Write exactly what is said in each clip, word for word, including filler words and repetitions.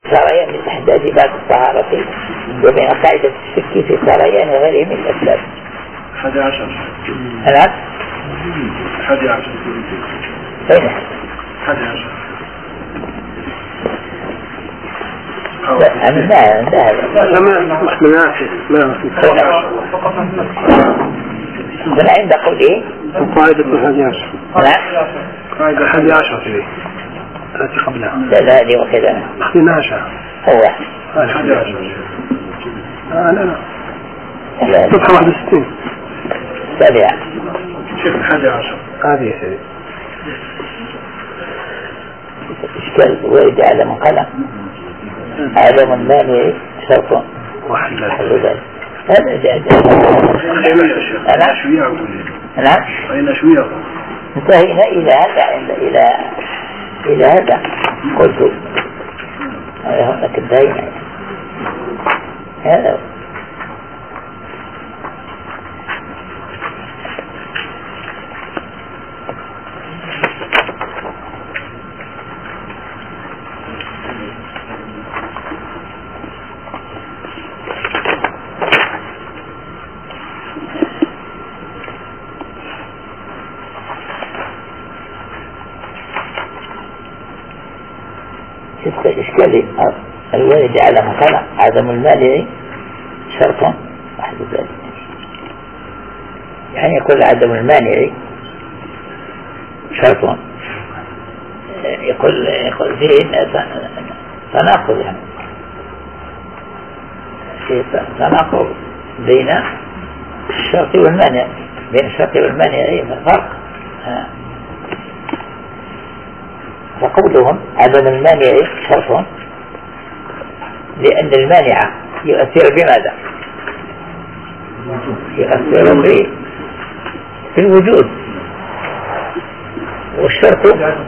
سريان من أحداث باب الطهارة وبين قاعدة الشك في سريان غيره من الأسباب. حادي عشر. نعم. حادي عشر. أين؟ حادي عشر. لا أنا لا لا لا ما مش مناسب ما هنا عند قوله قاعدة الحادي عشر. نعم. قاعدة الحادي عشر فيه التي قبلها. لا لا هذه وكذا. اثنين عشر. هو. الحادي عشر. آه لا لا. لا. صفحة واحد وستين. سابعة. شوف الحادي عشر. هذه هي. إشكال وارد على من قلم. عدم المانع شرط وحل ذلك. هذا جاء نعم نعم أين شوية انتهينا إلى هذا إلى إلى هذا قلت هناك انتهينا هذا إشكال الوارد على مقالة عدم المانع شرط واحد ذلك يعني يقول عدم المانع شرط يقول يقول فيه تناقض يعني في تناقض بين الشرط والمانع بين الشرط والمانع فرق فقولهم عدم المانع شرط لأن المانع يؤثر بماذا؟ يؤثر في الوجود والشرط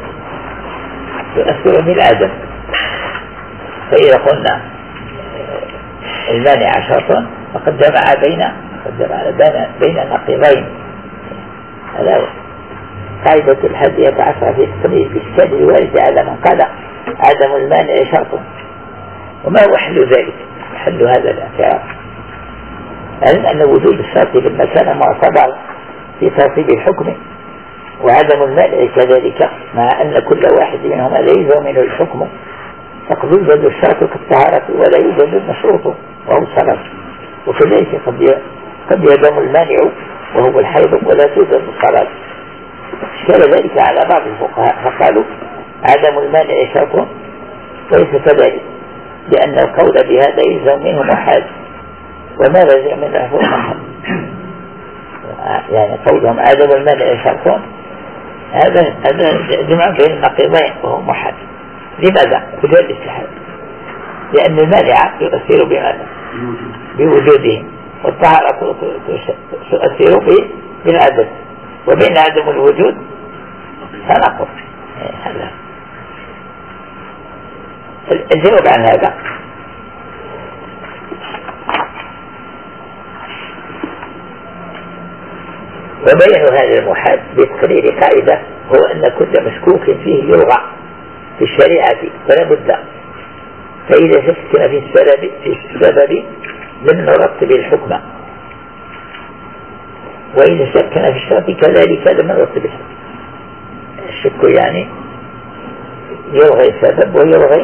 يؤثر بالعدم. فإذا قلنا المانع شرط فقد جمع بين قد جمع بين النقيضين. هذا قاعدة الحادية عشرة في تقرير الإشكال الوارد على من قال عدم المانع شرط. وما هو حل ذلك؟ حل هذا الاعتراف علم أن وجود الشرط لما كان معتبر في ترتيب الحكم وعدم المانع كذلك مع أن كل واحد منهما لا يلزم منه الحكم فقد يوجد الشرط كالطهارة ولا يوجد المشروط وهو الصلاة وكذلك قد يلزم المانع وهو الحيض ولا توجد الصلاة. اشكال ذلك على بعض الفقهاء فقالوا عدم المانع شرط وليس كذلك لأن القول بهذا يلزم منه محال وما لزم من الحكم محال. يعني قولهم عدم المانع شرط هذا هذا جمع بين النقيضين وهو محال. لماذا؟ وجود الاستحال لأن المانع يؤثر بماذا؟ بوجوده والطهارة تؤثر بالعدم وبين عدم الوجود تناقض. هذا الجواب عن هذا وبين هذا المحال بتقرير قاعدة هو أن كل مشكوك فيه يلغى في الشريعة فلا بد فإذا شكنا في السبب في السبب لم نرتب الحكم وإذا شكنا في الشرط كذلك لم نرتب الحكم. الشك يعني يلغي السبب ويلغي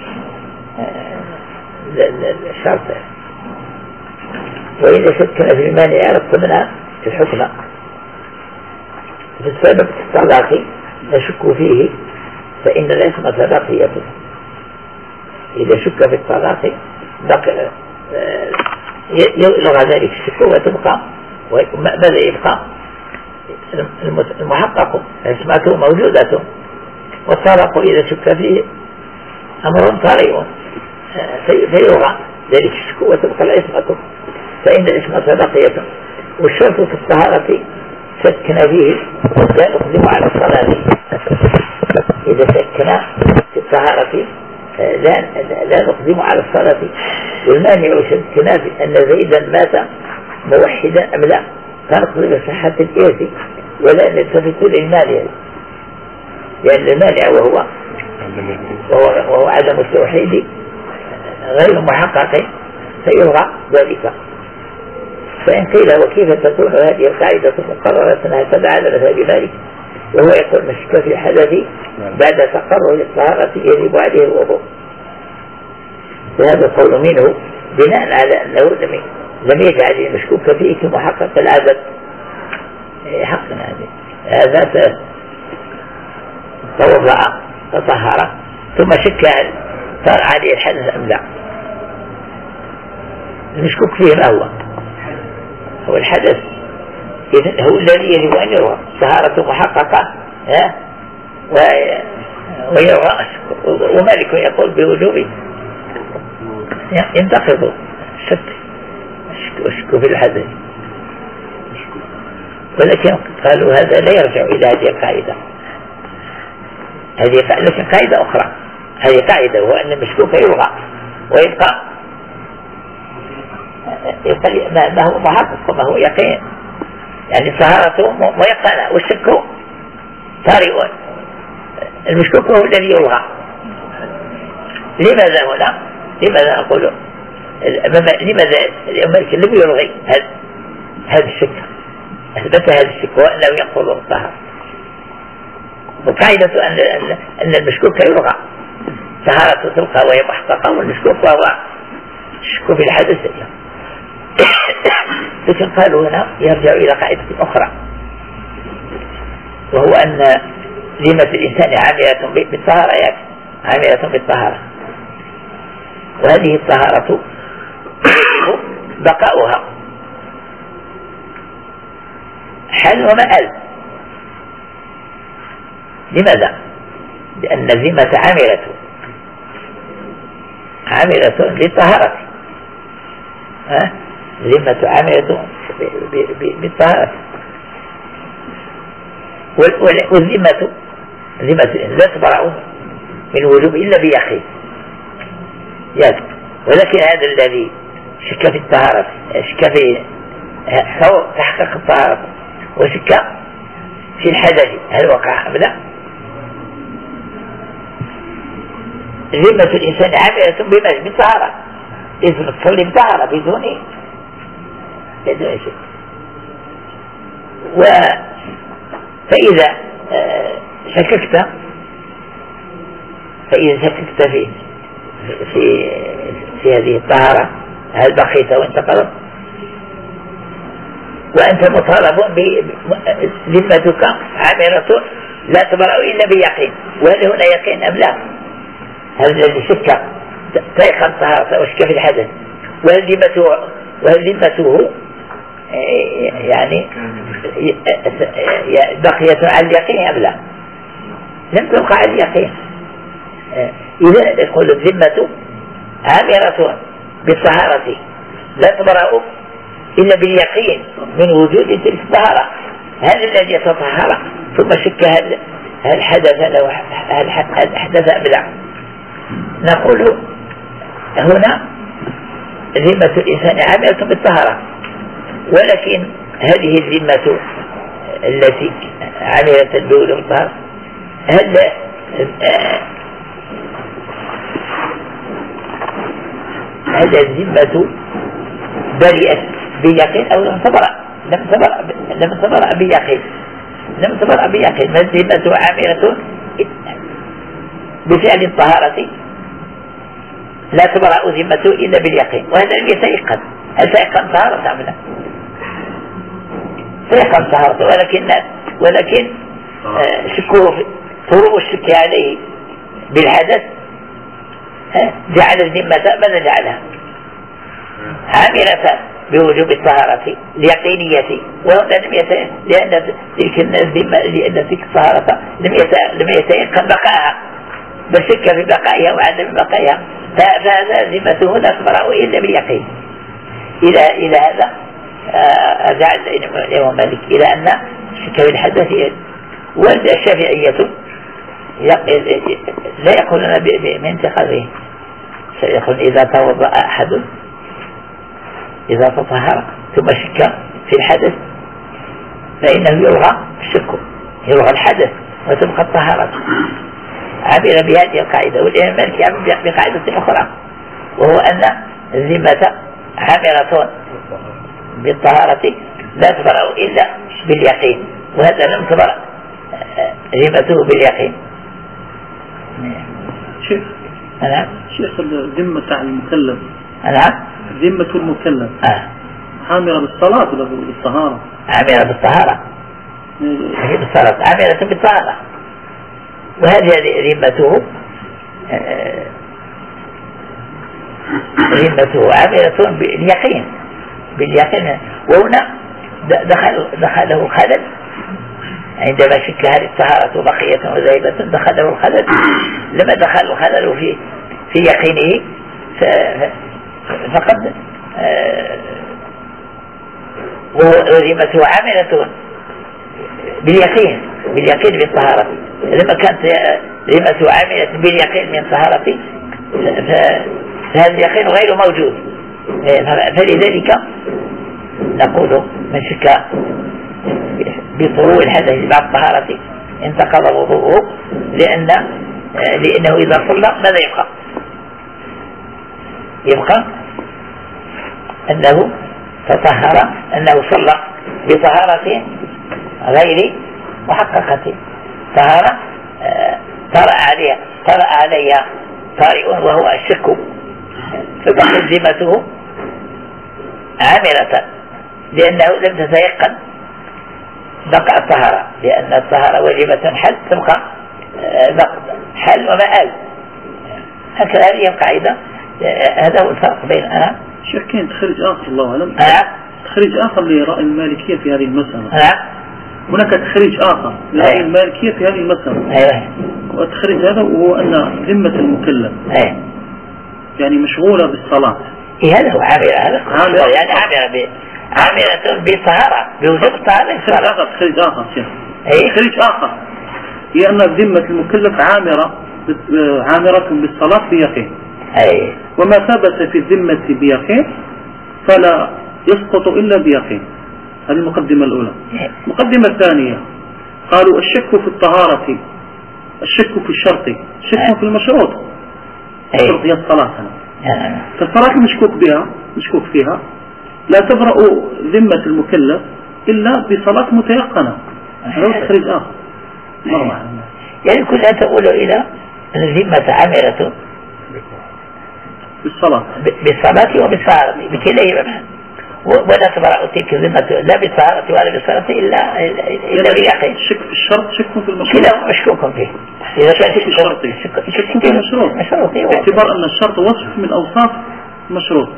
الشرط وإذا شكنا في المانع رتبنا في الحكم. في السبب الطلاق نشك فيه فإن العصمة باقية إذا شك في الطلاق يلغى ذلك الشك وتبقى ماذا يبقى المحقق عصمته موجودة والطلاق إذا شك فيه أمر طارئ فيلغى ذلك الشك وتبقى العصمة فإن العصمة باقية. والشرط في الطهارة شكنا فيه لا نقدم على الصلاة إذا شكنا في الطهارة لا, لا نقدم على الصلاة والمانع شكنا في أن زيدا مات موحدا أم لا فنقدم صحة الإرث ولا نلتفت للمانع لأن المانع وهو وهو, وهو عدم التوحيد غير محقق فيلغى ذلك. فإن قيل وكيف تكون هذه القاعدة مقررة هكذا على مذهب مالك وهو يقول مشك في الحدث بعد تقرر الطهارة يجب عليه الوضوء. وهذا قول منه بناء على أنه لم يجعل المشكوك فيه كمحقق العدد حقا هذا توضأ تطهر ثم شك هل صار عليه الحدث أم لا. المشكوك فيه ما هو؟ هو الحدث إذن هو الذي يجب أن يروى طهارة محققة ويروى. ومالك يقول بوجوب ينتقض الشك الشك في الحدث، ولكن قالوا هذا لا يرجع إلى هذه القاعدة. هذه لكن قاعدة أخرى، هذه قاعدة وهو أن المشكوك يلغى ويبقى يبقى ما هو محقق وما هو يقين، يعني طهارته ميقنة والشك طارئ. المشكوك هو الذي يلغى. لماذا هنا؟ لماذا أقول لماذا الملك لم يلغي هذا الشك؟ أثبت هذا الشك وأنه يقول الطهارة. وقاعدة أن أن المشكوك يلغى، طهارته تلقى وهي محققة، والمشكوك وهو الشك في الحدث. لكن قالوا هنا يرجع إلى قاعدة أخرى، وهو أن ذمة الإنسان عاملة بالطهارة، عاملة بالطهارة، وهذه الطهارة يجب بقاؤها حل ومآل. لماذا؟ لأن الذمة عاملة عاملة للطهارة، الذمة عاملة بالطهارة، والذمة ذمة لا تبرأ من وجوب إلا بيقين، ولكن هذا الذي شك في الطهارة، شك في تحقق الطهارة وشك في الحدث هل وقع أم لا، ذمة الإنسان عاملة بما بالطهارة، إذن تصلي بطهارة بدون بدون شك. و فإذا شككت فإذا شككت في في في هذه الطهارة هل بقيت وانتقلت وأنت مطالب بذمتك عامرة لا تبرأ إلا بيقين، وهل هنا يقين أم لا؟ هل الذي شك تيقن طهارته وشك في الحدث وهل ذمته وهل ذمته يعني بقيت على اليقين أم لا؟ لم تبقى على اليقين. إذا يقول الذمة عامرة بالطهارة لا تبرأ إلا باليقين من وجود تلك الطهارة. هل الذي يتطهر ثم شك هل هل حدث له هل حدث أم لا؟ نقول هنا ذمة الإنسان عاملة بالطهارة، ولكن هذه الذمة التي عاملة بوجود الطهارة هل هذا الذمة برئت بيقين أو لم تبرأ لم تبرأ لم تبرأ بيقين لم تبرأ بيقين ما الذمة عاملة بفعل الطهارة لا تبرأ ذمته إلا باليقين، وهذا لم يتيقن. هل تيقن طهارة أم لا؟ تيقن طهارته، ولكن ولكن شكوه فروع الشك عليه بالحدث جعل الذمة ماذا جعلها؟ عاملة بوجوب الطهارة اليقينية، وهنا لم يتيقن لأن تلك الذمة لأن تلك الطهارة لم يتيقن بقائها، بل شك في بقائها وعدم بقائها، فهذا ذمته لا تبرأ إلا باليقين. إلى إلى هذا رجع الإمام مالك إلى أن شك في الحدث. والشافعية لا يقولون بانتقاضه، سيقول إذا توضأ أحد إذا تطهر ثم شك في الحدث فإنه يلغى الشك، يلغى الحدث وتبقى الطهارة. عبر بهذه القاعدة، والإمام مالك يعمل بقاعدة أخرى وهو أن الذمة عامرة بالطهارة لا تبرأ إلا باليقين، وهذا لم تبرأ ذمته باليقين. شيخ نعم شيخ الذمة تاع المكلف نعم ذمة المكلف آه. عامرة بالصلاة ولا بالطهارة؟ عامرة بالطهارة، هي بالصلاة عامرة بالطهارة، وهذه ذمته ذمته عامرة باليقين باليقين. وهنا دخل دخله خلل عندما شك هل الطهارة بقية وذاهبة، دخله الخلل. لما دخل الخلل في في يقينه فقد وذمته عاملة باليقين باليقين بالطهارة. لما كانت ذمته عاملة باليقين من طهارة فهذا اليقين غير موجود. فلذلك نقول من شك بطلوع الحدث بعد الطهارة انتقض وضوءه، لأن لأنه إذا صلى ماذا يبقى؟ يبقى أنه تطهر، أنه صلى بطهارة غير محققة، طهارة طرأ عليها طرأ عليها طارئ وهو الشك، فتكون ذمته عاملة لأنه لم تتيقن بقى الطهارة، لأن الطهارة واجبة حل تبقى حل ومآل. هكذا هذه القاعدة. هذا هو الفرق بين أنا شيخ كاين تخريج آخر الله أعلم أه؟ تخريج آخر لرأي المالكية في هذه المسألة. أه؟ هناك تخريج آخر لرأي المالكية في هذه المسألة. أيه. والتخريج هذا وهو أن ذمة المكلف أيه. يعني مشغولة بالصلاة. إيه هذا هو عامرة، هذا عامرة يعني عامرة ب عامرة بالطهارة بوجوب الطهارة. تخريج آخر تخريج آخر شيخ أيه؟ تخريج آخر هي أن ذمة المكلف عامرة عامرة بالصلاة بيقين. أيه. وما ثبت في الذمة بيقين فلا يسقط إلا بيقين. هذه المقدمة الأولى. المقدمة الثانية قالوا الشك في الطهارة، الشك في الشرط، الشك في المشروط. الشرط هي الصلاة. فالصلاة المشكوك بها مشكوك فيها لا تبرأ ذمة المكلف إلا بصلاة متيقنة. هذا تخريج آخر. يعني كلها تقول إلى أن الذمة عامرة بالصلاة بالصلاة وبالطهارة بكليهما، ولا تبرأ تلك الذمة لا بالطهارة ولا بالصلاة إلا إلا باليقين. شك في الشرط شك في المشروط. كلا مشكوك فيه. إذا كان شك في الشرط شك في المشروط باعتبار أن الشرط وصف من أوصاف المشروط.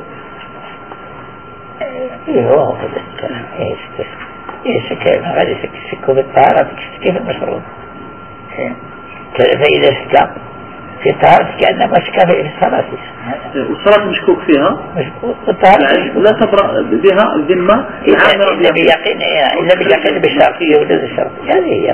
إيه هو كذا. إيه شك إيه شك ما غادي شك شك بالطهارة شك في المشروط. فإذا شك في الطهارة كأنما شك في الصلاة. والصلاة مشكوك فيها يعني لا تبرأ بها الذمة إلا بيقين إلا بيقين بالشرطية وجود الشرط. هذه هي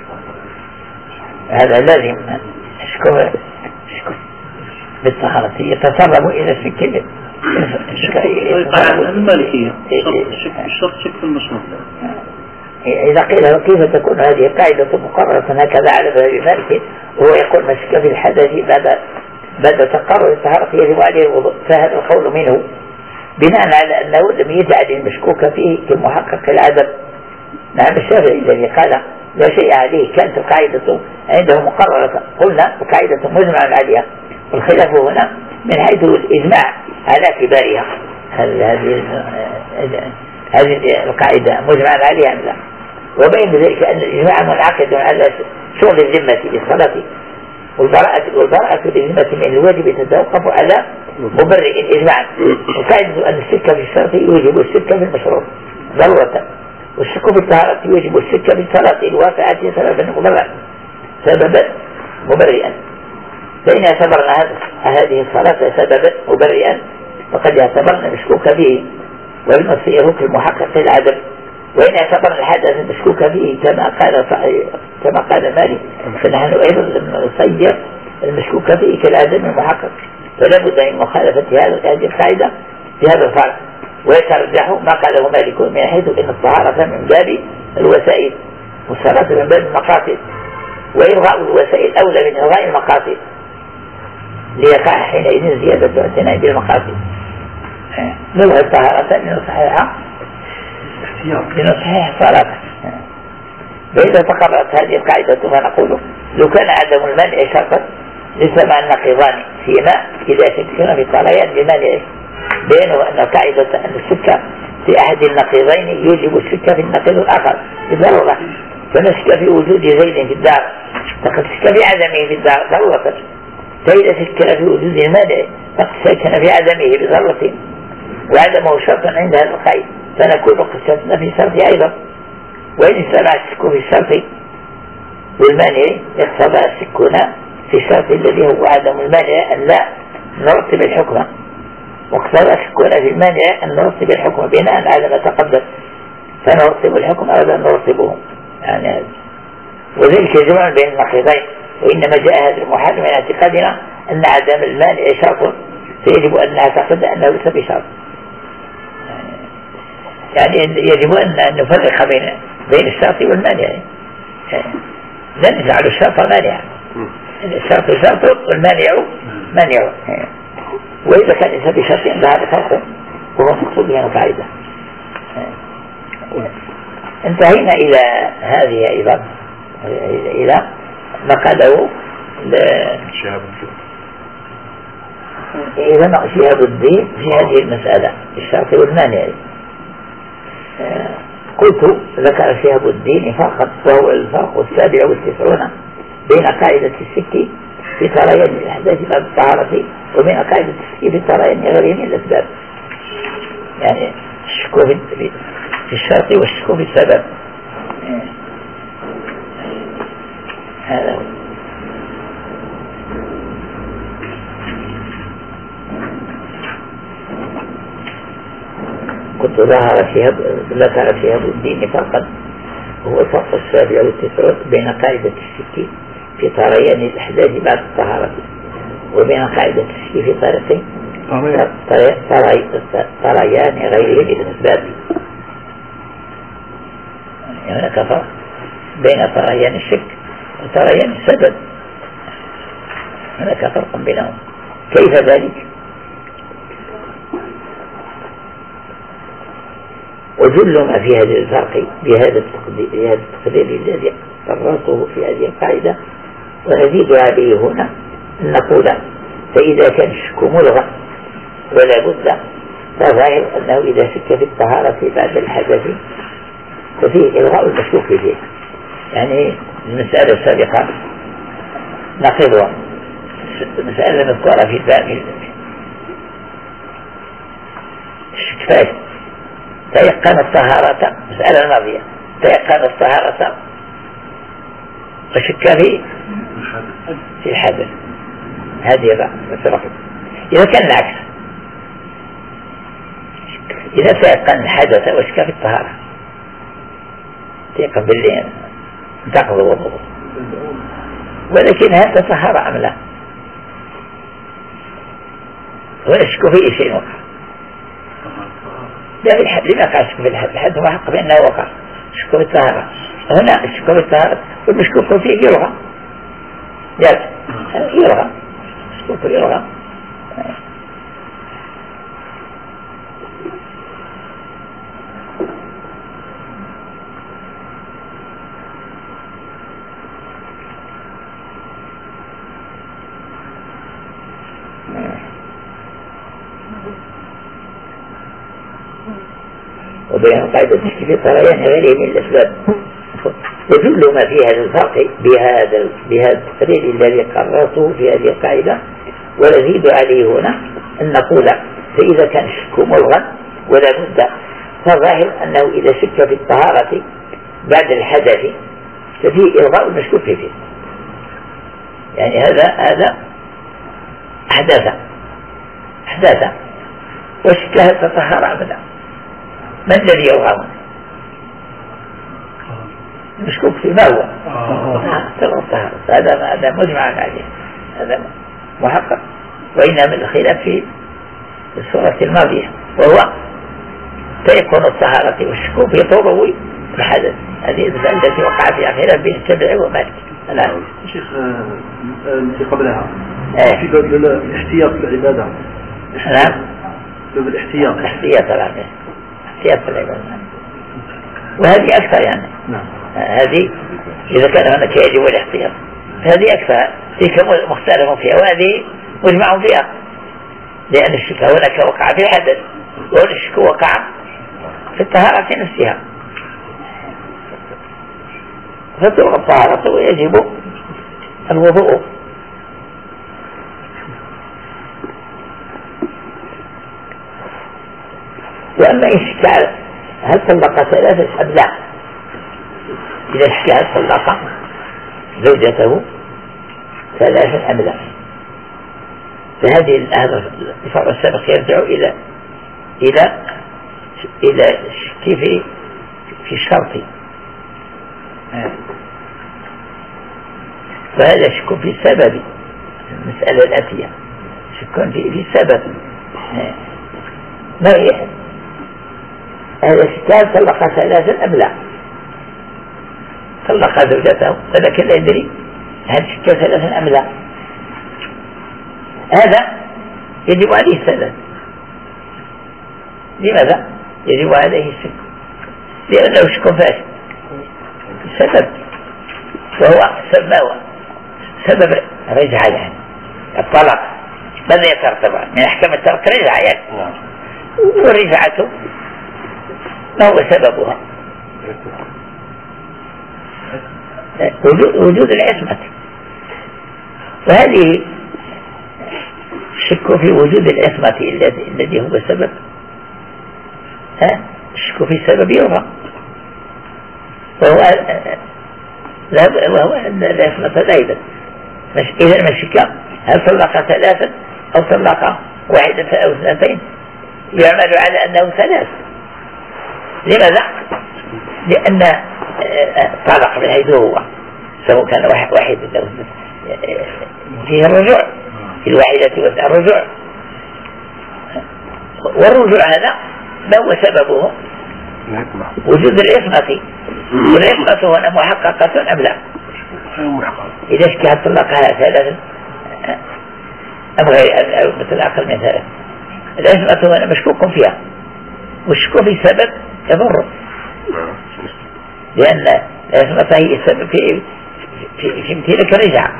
هذا لازم شكو شكو بالطهارة يتسرب إلى الشك. قاعدة المالكية شك الشرط شك في المشروط. إذا قيل له كيف تكون هذه القاعدة مقررة هكذا على مذهب مالك وهو يقول ما شك في الحدث بعد بعد تقرر الطهارة يجب عليه الوضوء، فهذا القول منه بناء على أنه لم يجعل المشكوك فيه كمحقق العدم. نعم الشافعي الذي قال لا شيء عليه كانت القاعدة عنده مقررة، قلنا القاعدة مجمع عليها، والخلاف هنا من حيث الإجماع على اعتبارها. هل هذه هذه القاعدة مجمع عليها أم لا؟ وبين ذلك أن الإجماع منعقد على شغل الذمة للصلاة، والبراءة والبراءة للذمة من الواجب تتوقف على مبرئ الإجماع. وقاعدة أن الشك في الشرط يوجب الشك في المشروط ضرورة، والشك في الطهارة يوجب الشك في الصلاة الواقعة سببا مبرئا سببا مبرئا. فإن اعتبرنا هذه الصلاة سببا مبرئا فقد اعتبرنا مشكوك به والمصير في المحقق العدم، وإن اعتبرنا الحدث المشكوك فيه كما قال كما قال مالك فنحن أيضا لم نصير المشكوك فيه كالعدم المحقق. فلا بد من مخالفة هذه القاعدة في هذا الفرق، ويترجح ما قاله مالك من حيث أن الطهارة من باب الوسائل والصلاة من باب المقاصد، وإلغاء الوسائل أولى من إلغاء المقاصد. ليقع حينئذ زيادة اعتناء بالمقاصد. نلغي الطهارة لنصحيح لنصحيح صلاة. فإذا تقررت هذه القاعدة فنقول لو كان عدم المانع شرطا لسمع النقيضان فيما إذا شككنا في طريان بمانعه، بينه أن قاعدة أن الشك في أحد النقيضين يوجب الشك في النقيض الآخر بالضرورة. فنشك في وجود زيد في الدار فقد شك في عدمه في الدار ضرورة، فإذا شك في وجود المانع فقد شك في عدمه بضرورة، وعدمه شرط عند هذا القاعدة فنكون قد شكنا في شرط أيضا. وإن اجتمع الشك في الشرط والمانع اقتضى الشكنا في الشرط الذي هو عدم المانع أن لا نرتب الحكم، واقتضى الشكنا في المانع أن نرتب الحكم بناء على ما تقدم، فنرتب الحكم أو لا نرتبه يعني. وذلك جمع بين النقيضين. وإنما جاء هذا المحال من اعتقادنا أن عدم المانع شرط، فيجب أن نعتقد أنه ليس بشرط. يعني يجب أن نفرق بين بين الشرط والمانع، لا نجعل الشرط مانعا. الشرط شرط والمانع مانع، وإذا كان ليس بشرط هذا فرق وهو مقصود من القاعدة. انتهينا إلى هذه أيضا إلى ما قاله إذا شهاب الدين في هذه المسألة الشرط والمانع. قلت ذكر شهاب الدين فقط وهو الفرق السابع والتسعون بين قاعدة الشك في طريان الأحداث بعد الطهارة وبين قاعدة الشك في طريان غيره من الأسباب، يعني الشك في الشرط والشك في السبب. هذا هو. كنت ظهر شهاب ذكر شهاب الدين فقط هو الفرق السابع والتسعون بين قاعدة الشك في طريان الأحداث بعد الطهارة وبين قاعدة الشك في طريقين طريان غيره من الأسباب. هناك فرق بين طريان الشك وطريان السبب، هناك فرق بينهم. كيف ذلك؟ وجل ما في هذا الفرق بهذا التقدير الذي قررته في هذه القاعدة، ونزيد عليه هنا أن نقول فإذا كان الشك ملغى ولا بد، فظاهر أنه إذا شك في الطهارة بعد الحدث ففيه إلغاء المشكوك فيه. يعني المسألة السابقة نقضها مسألة مذكورة في الباب الشك تيقن الطهارة، مسألة ماضية تيقن الطهارة وشك في في الحدث، هذه الفرق. إذا كان العكس، إذا تيقن الحدث وشك في الطهارة تيقن بالليل تأخذ وضوء، ولكن هل تطهر أم لا؟ ويشك فيه شيء وقع، لا في الحد لما قال شك في الحد، الحد هو حق بأنه وقع شك في الطهارة. هنا الشك في الطهارة والمشكوك فيه يلغى، يلغى مشكوك يلغى. وبين قاعدة الشك في طريان غيره من الأسباب. وجل ما في هذا الفرق بهذا بهذا التقرير الذي قررته في هذه القاعدة، ونزيد عليه هنا أن نقول فإذا كان الشك ملغا ولا بد، فظاهر أنه إذا شك في الطهارة بعد الحدث ففيه إلغاء المشكوك فيه. يعني هذا هذا أحداث أحداث وشك هل تطهر أبدا، من الذي يلغى؟ مشكوك في ما هو الطهارة، هذا هذا مجمع عليه، هذا محقق. وإنما الخلاف في السورة الماضية وهو تيقن الطهارة والشكوك في طوله الحدث. هذه المسألة التي وقع فيها خلاف بين الشافعي ومالك. الآن شيخ التي قبلها في باب الاحتياط في العبادة. نعم باب الاحتياط احتياط العبادة احتياط في العبادة وهذه أكثر يعني نعم. هذه إذا كان هناك يجب الاحتياط هذه أكثر تلك مختلف فيها وهذه مجمع فيها لأن الشك هناك وقع في الحدث والشك وقع في الطهارة في نفسها فتلغى الطهارة ويجب الوضوء. وأما إشكال هل طلق ثلاثة أم لا إذا اشكال طلق زوجته ثلاثة أم لا فهذه هذا الفرع السابق يرجع إلى إلى إلى كيف في الشرط فهذا شك في سبب المسألة الآتية شك في في سبب ما هي هذا الشكال طلق ثلاثا أم لا طلق زوجته ولكن لا يدري هل شك ثلاثا أم لا هذا يجب عليه السبب. لماذا يجب عليه الشك؟ لأنه شك فاسد سبب وهو سبب سبب رجعة يعني الطلاق ماذا يترتب من أحكام الترك رجعة يعني والرجعة ما هو سببها وجود العصمة وهذه الشك في وجود العصمة الذي هو سبب الشك في سبب يرى وهو وهو العصمة أيضا إذا المشكة هل طلق ثلاثا أو طلق واحدة أو اثنتين يعمل على أنه ثلاث. لماذا؟ لأن طلق من حيث هو سواء كان واحد واحد أو فيه الرجوع في الواحدة والرجوع والرجوع هذا ما هو سببه وجود العصمة والعصمة هنا محققة أم لا إذا اشكال طلقها ثلاثا أم غير أو مثل أقل من ثلاث العصمة هنا مشكوك فيها والشكوك في سبب يضر لأن العصمة هي السبب في في في امتلاك الرجعة.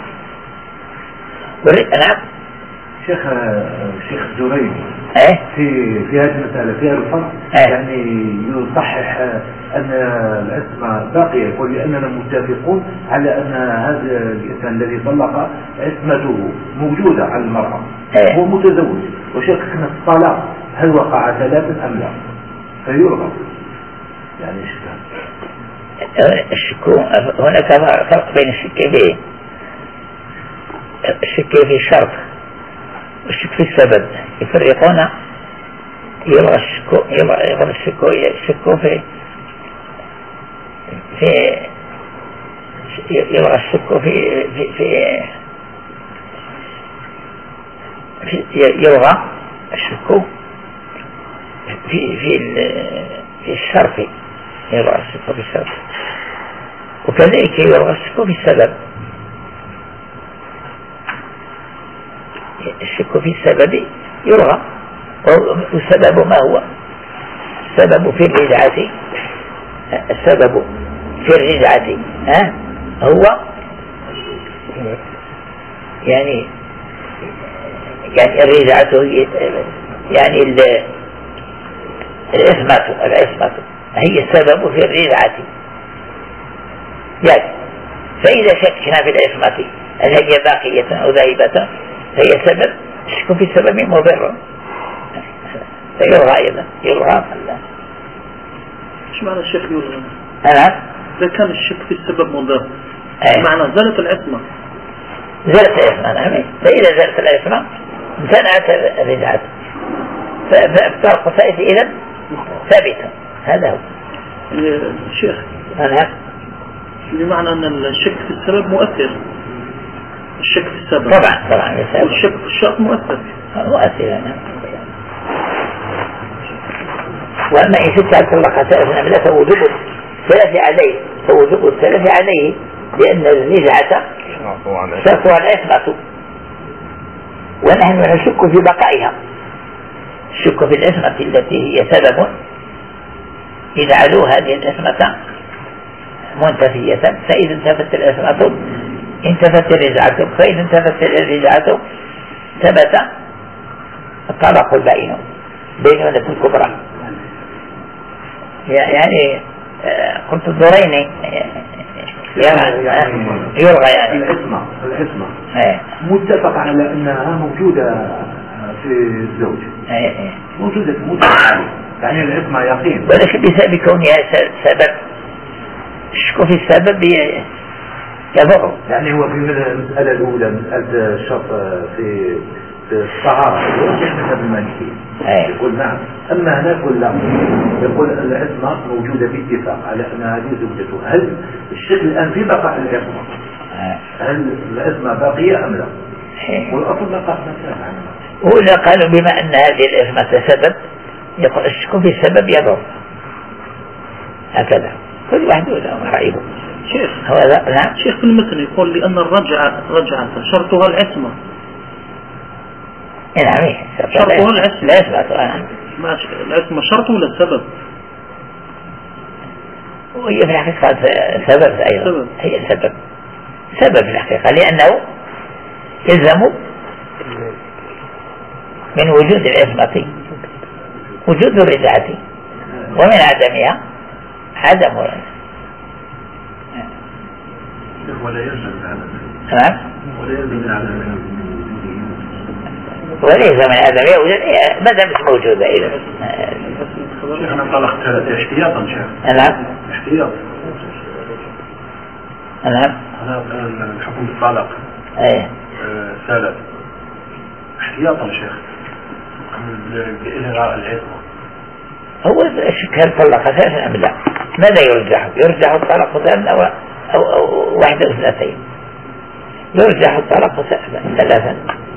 نعم شيخ شيخ زريب ايه في في هذه المسألة فيها الفرق ايه؟ يعني يصحح أن العصمة باقية يقول لأننا متفقون على أن هذا الإنسان الذي طلق عصمته موجودة على المرأة ايه؟ هو متزوج وشككنا في الطلاق هل وقع ثلاثا أم لا فيرغب يعني إشكال الشك هناك فرق بين الشك في الشك في الشرط والشك في السبب يفرقون يبغى الشك يبغى الشك الشك في في يبغى الشك في في في يبغى الشك في في في الشرط يبغى الشك في الشرط وكذلك يبغى الشك في السبب الشك في السبب يرغى والسبب ما هو السبب في الرجعة السبب في الرجعة ها هو يعني يعني الرجعة يعني العصمة العصمة هي السبب في الرجعة يعني فإذا شكنا في العصمة هل هي باقية أو ذاهبة فهي سبب الشك في السبب مضر فيلغى أيضا يلغى ايش معنى الشك يلغى؟ أنا إذا كان الشك في السبب مضر أيه؟ معنى زالت العصمة زالت العصمة نعم فإذا زالت العصمة امتنعت الرجعة فالطرق فائت إذا ثابتة هذا هو شيخ أنا بمعنى أن الشك في السبب مؤثر الشك في السبب طبعا طبعا والشك في الشرط مؤثر مؤثر نعم. وأما إن شك هل طلق ثلاثا أم لا فوجوب الثلاث عليه فوجوب الثلاث عليه لأن الرجعة شرطها العصمة ونحن نشك في بقائها، الشك في العصمة التي هي سبب اجعلوا هذه العصمة منتفية، فإذا انتفت العصمة انتفت الرجعة، فإذا انتفت الرجعة ثبت الطلاق البائن بينونة الكبرى. يعني قلت الدورين يلغى يعني العصمة العصمة متفق على أنها موجودة في الزوج، موجودة موجودة يعني العصمة يقين، ولكن بسبب كونها سبب الشك في السبب يضر. يعني هو في المسألة الأولى مسألة الشرط في الطهارة يرجع مذهب المالكية يقول نعم، أما هنا يقول لا، يقول العصمة موجودة باتفاق على أن هذه زوجته. هل الشكل الآن في بقاء العصمة؟ هل العصمة باقية أم لا؟ والأصل بقاء مثلا ولا قالوا بما أن هذه العصمة سبب يقول الشك في السبب يضر، هكذا كل واحد له رأيه. شيخ هذا نعم. شيخ في المثل يقول لأن الرجعة رجعة شرطها العصمة. نعم شرطها العصمة. لا يثبت العصمة شرط ولا السبب؟ وهي في الحقيقة سبب أيضا سبب. هي سبب سبب في الحقيقة، لأنه يلزم من وجود العصمة وجود الرجعة، ومن عدمها عدم ولا يلزم نعم ولا يلزم وليس من عدمها وجود ما دام مش موجودة. إذا شيخنا طلق ثلاثة احتياطا شيخ. نعم احتياط. نعم هذا الحكم بالطلاق ايه ثلاث احتياطا شيخ بإلغاء العصمة. هو الشك هل طلق ثلاثا أم لا؟ ماذا يرجح؟ يرجح الطلاق ثلاثا أو, أو, أو واحدة أو اثنتين؟ يرجح الطلاق ثلاثا.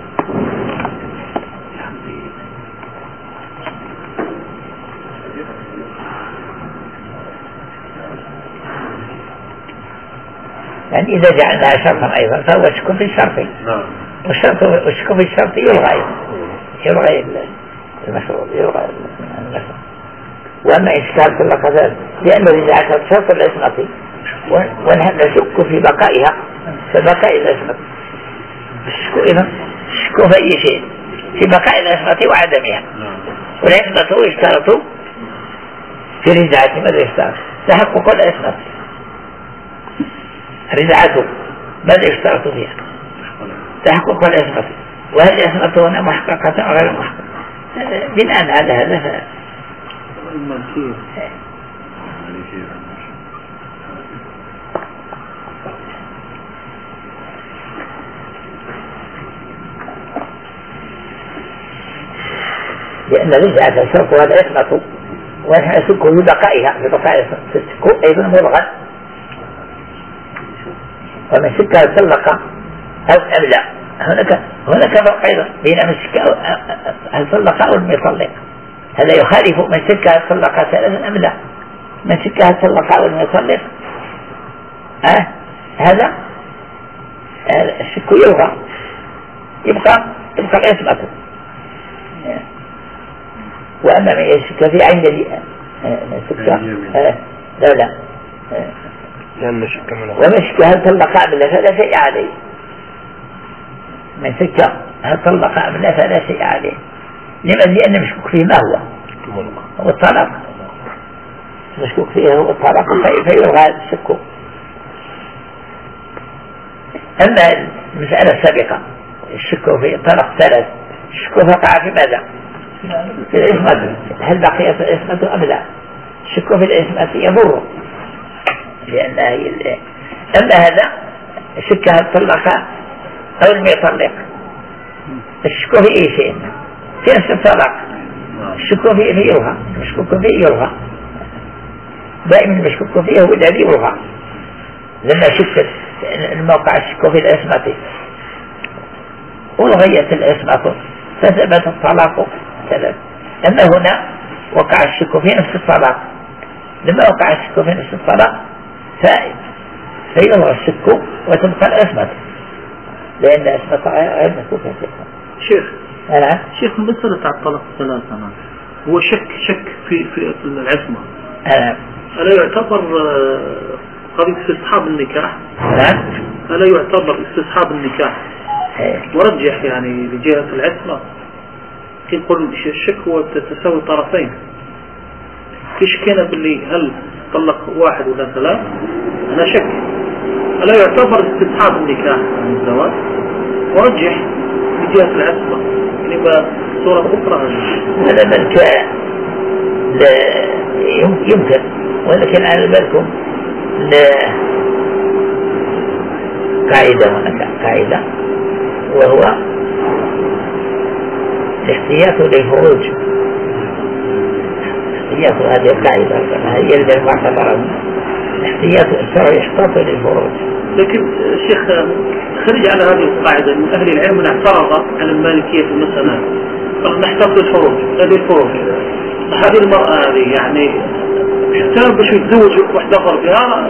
يعني إذا جعلناها شرطا أيضا فهو الشك في الشرط، والشرط والشك في الشرط يلغى يلغى المشروط يلغى المشروط. وأما إشكال طلق ذلك لأنه رجعت شرط العصمة ونحن نشك في بقائها فبقاء العصمة. الشك إذا الشك في أي شيء في بقاء العصمة وعدمها، والعصمة يشترط في رجعة ماذا يشترط؟ تحقق العصمة. رجعته ماذا يشترط فيها؟ تحقق العصمة، وهل العصمة هنا محققة أو غير محققة؟ بناء على هذا لأن رجعة شرطها العصمة ونحن نشك في بقائها في بقائها الشك أيضا ملغى، ومن شك طلق أو أم لا. هناك هناك فرق أيضا بين من شك هل طلق أو لم يطلق، هذا يخالف من شك هل طلق ثلاثا أم لا. من شك هل طلق أو لم يطلق أه؟ هذا الشك يلغى، يبقى يبقى العصمة. وأما من يشك في عين شك أه؟ لا لا لأن شك منه ومن شك هل طلق أم لا فلا شيء عليه. من شك هل طلق أم لا فلا شيء عليه. لماذا؟ لأن مشكوك فيه ما هو؟ هو الطلاق. مشكوك فيه هو الطلاق فيلغى الشك. أما المسألة السابقة الشك في الطلاق ثلاث، الشك وقع في ماذا؟ في العصمة، هل بقيت العصمة أم لا؟ الشك في العصمة يضر لأنها هي. أما هذا الشك هل طلق أو لم يطلق، الشك في أي شيء في نفس الطلاق الشك فيه يلغى، المشكوك فيه يلغى دائما، المشكوك فيه هو الذي يلغى. لما شكت الموقع الشك في العصمة ألغيت العصمة فثبت الطلاق ثلاث. أما هنا وقع الشك في نفس الطلاق، لما وقع الشك في نفس الطلاق فيلغى الشك وتبقى العصمة، لأن العصمة غير مشكوكة فيها. شيخ أنا شيخ مسألة على الطلاق الثلاثة هو شك شك في في العصمة. أنا ألا يعتبر قضية استصحاب النكاح؟ نعم. ألا يعتبر استصحاب النكاح؟ ورجح يعني لجهة العصمة يقول الشك هو تساوي طرفين. كيش كان باللي هل طلق واحد ولا ثلاث؟ أنا شك. ألا يعتبر استصحاب النكاح عن الزواج؟ ورجح لجهة العصمة يعني بصورة أخرى. هذا ملك لا يمكن، ولكن على بالكم قاعدة هناك قاعدة وهو الاحتياط للفروج. احتياط هذه القاعدة هي اللي معتبرة احتياط الشرع يحتاط للفروج. لكن الشيخ خرج على هذه القاعدة من أهل العلم من اعترض على المالكية في المسألة قال نحتاط للفروج. هذه الفروج هذه المرأة هذه يعني احتاج باش يتزوج واحدة أخرى بها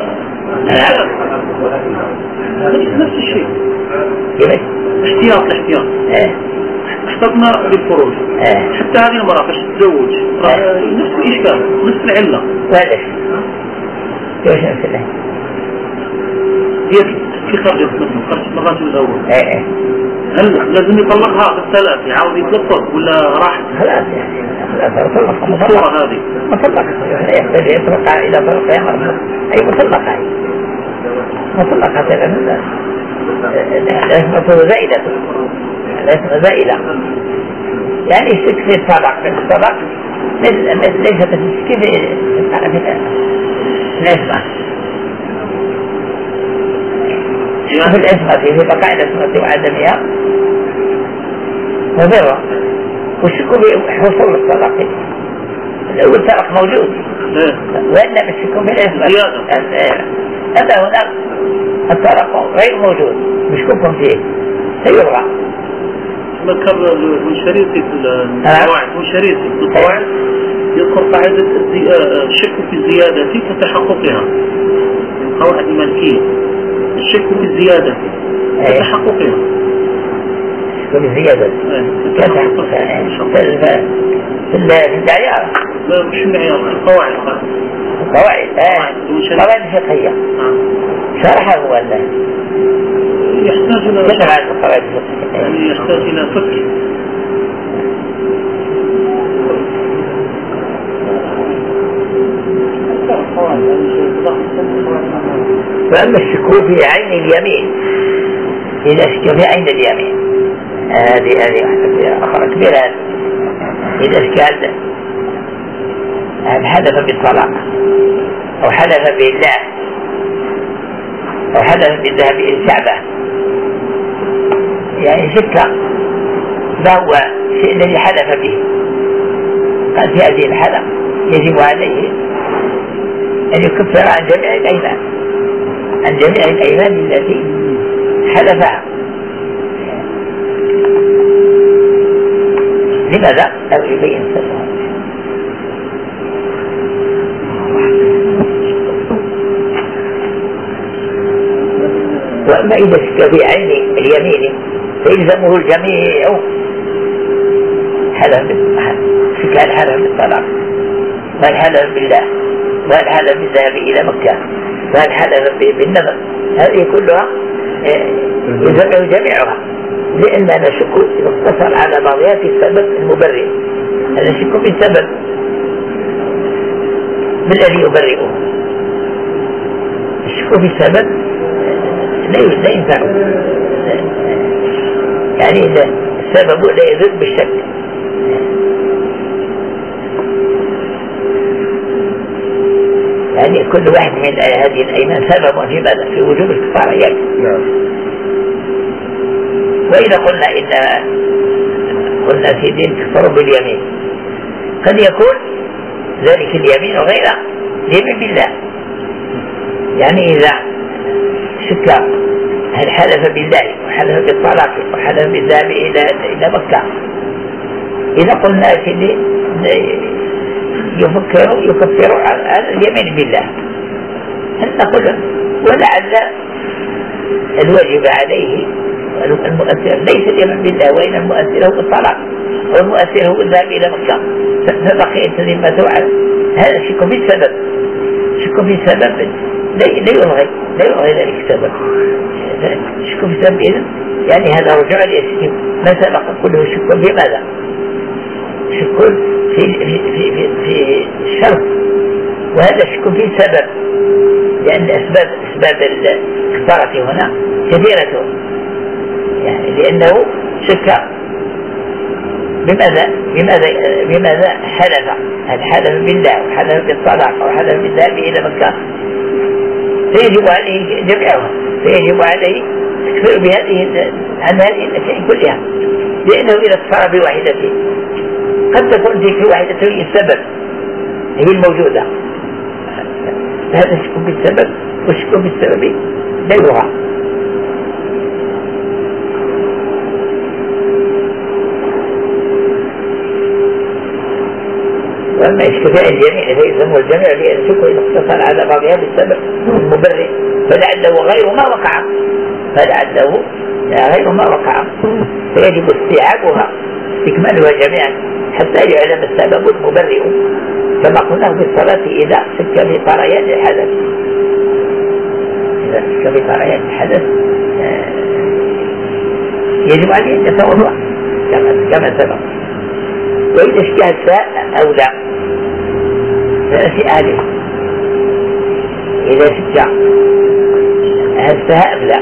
نفس الشيء احتياط احتياط احتطنا للفروج. حتى هذه المرأة باش تتزوج نفس الإشكال نفس العلة. واضح كيف نفس العلة هي في خرجت منه خرجت من الرجل الأول. ايه هل لازم يطلقها بالثلاث يعاود يطلق ولا راح خلاص يعني خلاص طلق الصورة هذه مطلقة يحتاج يطلقها إلى طلق يمر أي مطلقة مطلقة لأن الاسمة زائدة الاسمة زائدة يعني الشك في الطلاق في الطلاق مثل ليست الشك في الاسمة في الاسمة في بقاء الاسمة وعدمها مضرة، والشك في حصول الطلاق الأول طلاق موجود وإنما الشك في الاسمة هذا هناك الطلاق غير موجود مشكوك فيه سيلغى. ذكر المنشريطي في القواعد منشريطي في القواعد يذكر قاعدة الشك في الزيادة كتحققها القواعد المالكية الشك في الزيادة كتحققها في الزيادة كتحققها في الدعيار لا مش المعيار القواعد القواعد القواعد الفقهية شرحها ولا يحتاج إلى شرح القواعد الفقهية يعني يحتاج إلى فقه. فأما الشكوك في عين اليمين إذا شك في عين اليمين هذه هذه واحدة أخرى كبيرة. إذا اشكال هل حدث بالطلاق أو حدث بالله أو حدث بالذهاب إلى الكعبة يعني شك ما هو الشيء الذي حدث به قال في هذه الحالة يجب عليه أن يكفر عن جميع الأيمان عن جميع الأيمان التي حدثها. لماذا؟ أو يبين سببها. وأما إذا شك في عين اليمين فيلزمه الجميع حلف شك الحلف بالطلاق والحلف بالله والحلف بالذهاب إلى مكة والحلف بالنذر هذه كلها يلزمه جميعها لأننا نشك نقتصر على بغيات السبب المبرر. هذا نشك بالسبب بالذي يبرئه. الشك في السبب لا ينفع يعني السبب لا يزول بالشك. يعني كل واحد من هذه الأيمان سبب في ماذا؟ في وجوب الكفارة يعني. وإذا قلنا إن قلنا في دين كفروا باليمين قد يكون ذلك اليمين غير يمين بالله. يعني إذا شك هل حلف بالله وحلف بالطلاق وحلف بالذهاب إلى إلى مكة إذا قلنا في يفكر يكفر على اليمين بالله هل نقول ولعل الواجب عليه المؤثر ليس اليمن بالله، وإن المؤثر هو الطلاق، والمؤثر هو الذهاب إلى مكة، فبقيت ذمته على هذا شك في السبب، شك في السبب لا يلغي لا يلغي ذلك السبب، شك في السبب إذن يعني هذا رجوع لأسفل ما سبق كله شك في ماذا؟ شك في في في في الشرط، وهذا شك في سبب، لأن أسباب أسباب الخسارة هنا كثيرة، يعني لأنه شك بماذا بماذا بماذا حلف، هل حلف بالله وحلف بالطلاق أو حلف بالذهاب إلى مكة، فيجب عليه جميعها، فيجب عليه تكفر بهذه عن هذه الأشياء كلها، لأنه إذا اتصر بواحدة قد تكون في واحدة هي السبب هي الموجودة، هذا شك بالسبب، والشك بالسبب لا يلغى. وأما اشتفاء الجميع فيسمى الجميع بأن شك إذا اقتصر على بعضها بالسبب المبرر فلعله غير ما وقع، فلعله غير ما وقع، فيجب استيعابها استكمالها جميعا حتى يعلم السبب المبرئ، كما قلنا في الصلاة إذا شك في طريان الحدث، إذا شك في طريان الحدث يجب عليه أن يتوضأ كما سبق، وإذا اشتهى الساء أو لا فلا شيء عليه، إذا شك هل ساء أم لا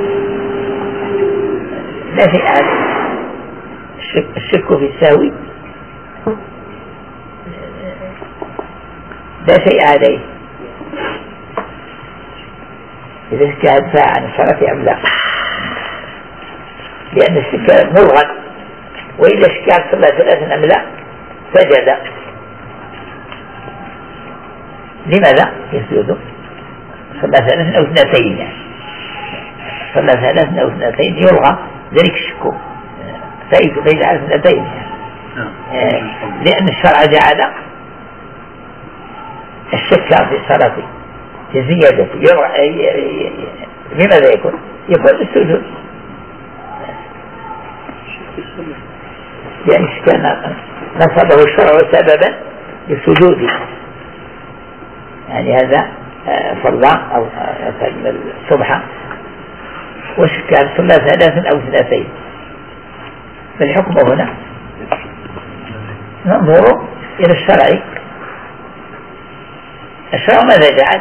لا شيء عليه، الشك, الشك في الساوي لا شيء عليه، إذا شك هل ساء عن الصلاة أم لا، لأن الشك مرغب، وإذا شك هل صلى ثلاثا أم لا سجد، لماذا يسجد؟ صلى ثلاثا أو اثنتين، يعني صلى ثلاثا أو اثنتين يلغى ذلك الشك فيجعل اثنتين، يعني لأن الشرع جعل الشك في الصلاة في زيادة بماذا يكون؟ يكون السجود، لأن كان نصبه الشرع سببا للسجود، يعني هذا صلى أو الصبح وشك صلى ثلاثا أو اثنتين، فالحكم هنا ننظر إلى الشرع، الشرع ماذا جعل؟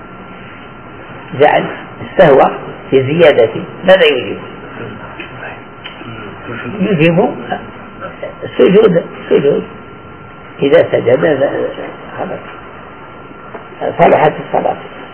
جعل السهو في زيادة ماذا يجب؟ يجب السجود، السجود إذا سجد خلاص صلحت الصلاة.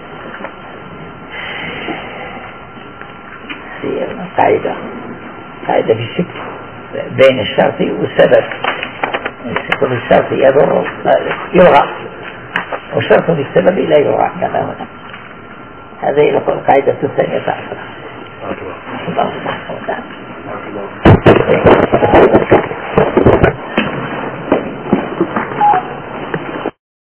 في قاعدة قاعدة في الشك بين الشرط والسبب، الشك في الشرط يضر يلغى، والشرط في السبب لا يلغى كما هنا. هذه القاعدة الثانية عشرة. الله سبحانه وتعالى.